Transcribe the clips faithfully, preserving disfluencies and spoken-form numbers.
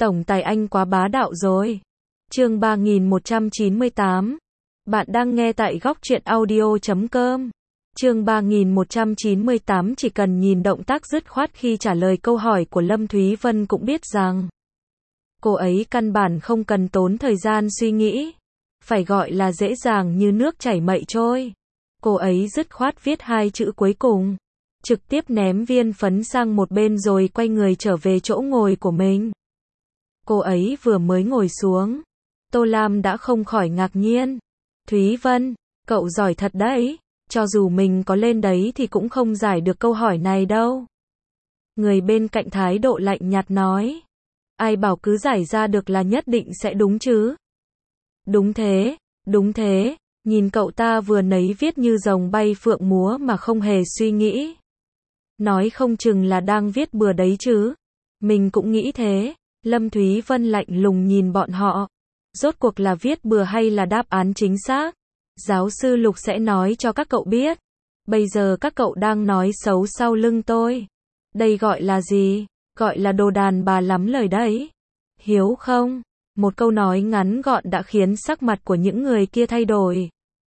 Tổng tài anh quá bá đạo rồi. Chương ba nghìn một trăm chín mươi tám. Bạn đang nghe tại góc truyện audio chấm com. Chương ba nghìn một trăm chín mươi tám, chỉ cần nhìn động tác dứt khoát khi trả lời câu hỏi của Lâm Thúy Vân cũng biết rằng cô ấy căn bản không cần tốn thời gian suy nghĩ, phải gọi là dễ dàng như nước chảy mây trôi. Cô ấy dứt khoát viết hai chữ cuối cùng, trực tiếp ném viên phấn sang một bên rồi quay người trở về chỗ ngồi của mình. Cô ấy vừa mới ngồi xuống, Tô Lam đã không khỏi ngạc nhiên. Thúy Vân, cậu giỏi thật đấy, cho dù mình có lên đấy thì cũng không giải được câu hỏi này đâu. Người bên cạnh thái độ lạnh nhạt nói. Ai bảo cứ giải ra được là nhất định sẽ đúng chứ. Đúng thế, đúng thế, nhìn cậu ta vừa nấy viết như rồng bay phượng múa mà không hề suy nghĩ. Nói không chừng là đang viết bừa đấy chứ. Mình cũng nghĩ thế. Lâm Thúy Vân lạnh lùng nhìn bọn họ. Rốt cuộc là viết bừa hay là đáp án chính xác? Giáo sư Lục sẽ nói cho các cậu biết. Bây giờ các cậu đang nói xấu sau lưng tôi. Đây gọi là gì? Gọi là đồ đàn bà lắm lời đấy. Hiếu không? Một câu nói ngắn gọn đã khiến sắc mặt của những người kia thay đổi.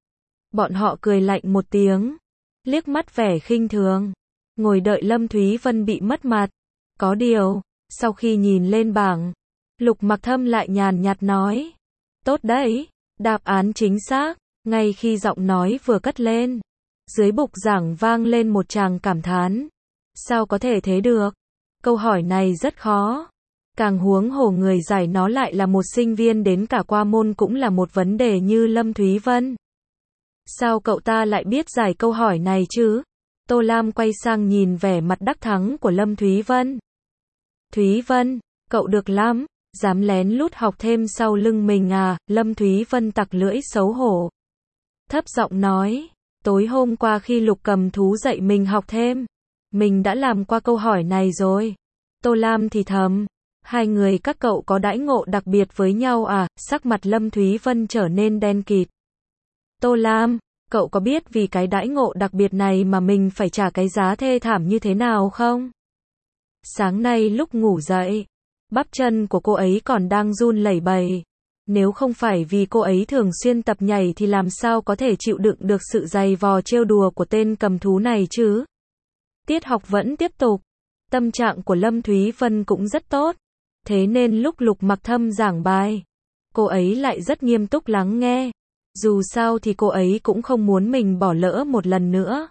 Bọn họ cười lạnh một tiếng, liếc mắt vẻ khinh thường, ngồi đợi Lâm Thúy Vân bị mất mặt. Có điều, sau khi nhìn lên bảng, Lục Mặc Thâm lại nhàn nhạt nói. Tốt đấy, đáp án chính xác. Ngay khi giọng nói vừa cất lên, dưới bục giảng vang lên một tràng cảm thán. Sao có thể thế được? Câu hỏi này rất khó. Càng huống hồ người giải nó lại là một sinh viên đến cả qua môn cũng là một vấn đề như Lâm Thúy Vân. Sao cậu ta lại biết giải câu hỏi này chứ? Tô Lam quay sang nhìn vẻ mặt đắc thắng của Lâm Thúy Vân. Thúy Vân, cậu được lắm, dám lén lút học thêm sau lưng mình à? Lâm Thúy Vân tặc lưỡi xấu hổ, thấp giọng nói, tối hôm qua khi Lục Cầm Thú dạy mình học thêm, mình đã làm qua câu hỏi này rồi. Tô Lam thì thầm, hai người các cậu có đãi ngộ đặc biệt với nhau à? Sắc mặt Lâm Thúy Vân trở nên đen kịt. Tô Lam, cậu có biết vì cái đãi ngộ đặc biệt này mà mình phải trả cái giá thê thảm như thế nào không? Sáng nay lúc ngủ dậy, bắp chân của cô ấy còn đang run lẩy bẩy. Nếu không phải vì cô ấy thường xuyên tập nhảy thì làm sao có thể chịu đựng được sự giày vò trêu đùa của tên cầm thú này chứ? Tiết học vẫn tiếp tục. Tâm trạng của Lâm Thúy Vân cũng rất tốt. Thế nên lúc Lục Mặc Thâm giảng bài, cô ấy lại rất nghiêm túc lắng nghe. Dù sao thì cô ấy cũng không muốn mình bỏ lỡ một lần nữa.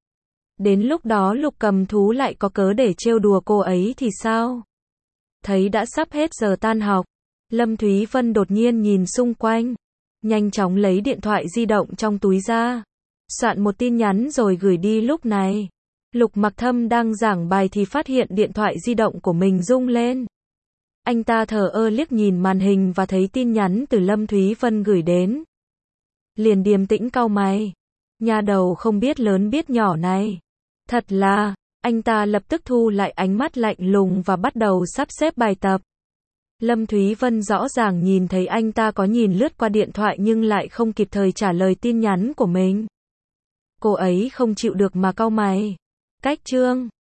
Đến lúc đó Lục Cầm Thú lại có cớ để trêu đùa cô ấy thì sao? Thấy đã sắp hết giờ tan học, Lâm Thúy Vân đột nhiên nhìn xung quanh, nhanh chóng lấy điện thoại di động trong túi ra, soạn một tin nhắn rồi gửi đi. Lúc này, Lục Mặc Thâm đang giảng bài thì phát hiện điện thoại di động của mình rung lên. Anh ta thờ ơ liếc nhìn màn hình và thấy tin nhắn từ Lâm Thúy Vân gửi đến. Liền điềm tĩnh cau mày. Nhà đầu không biết lớn biết nhỏ này. Thật là, anh ta lập tức thu lại ánh mắt lạnh lùng và bắt đầu sắp xếp bài tập. Lâm Thúy Vân rõ ràng nhìn thấy anh ta có nhìn lướt qua điện thoại nhưng lại không kịp thời trả lời tin nhắn của mình. Cô ấy không chịu được mà cau mày. Cách chương.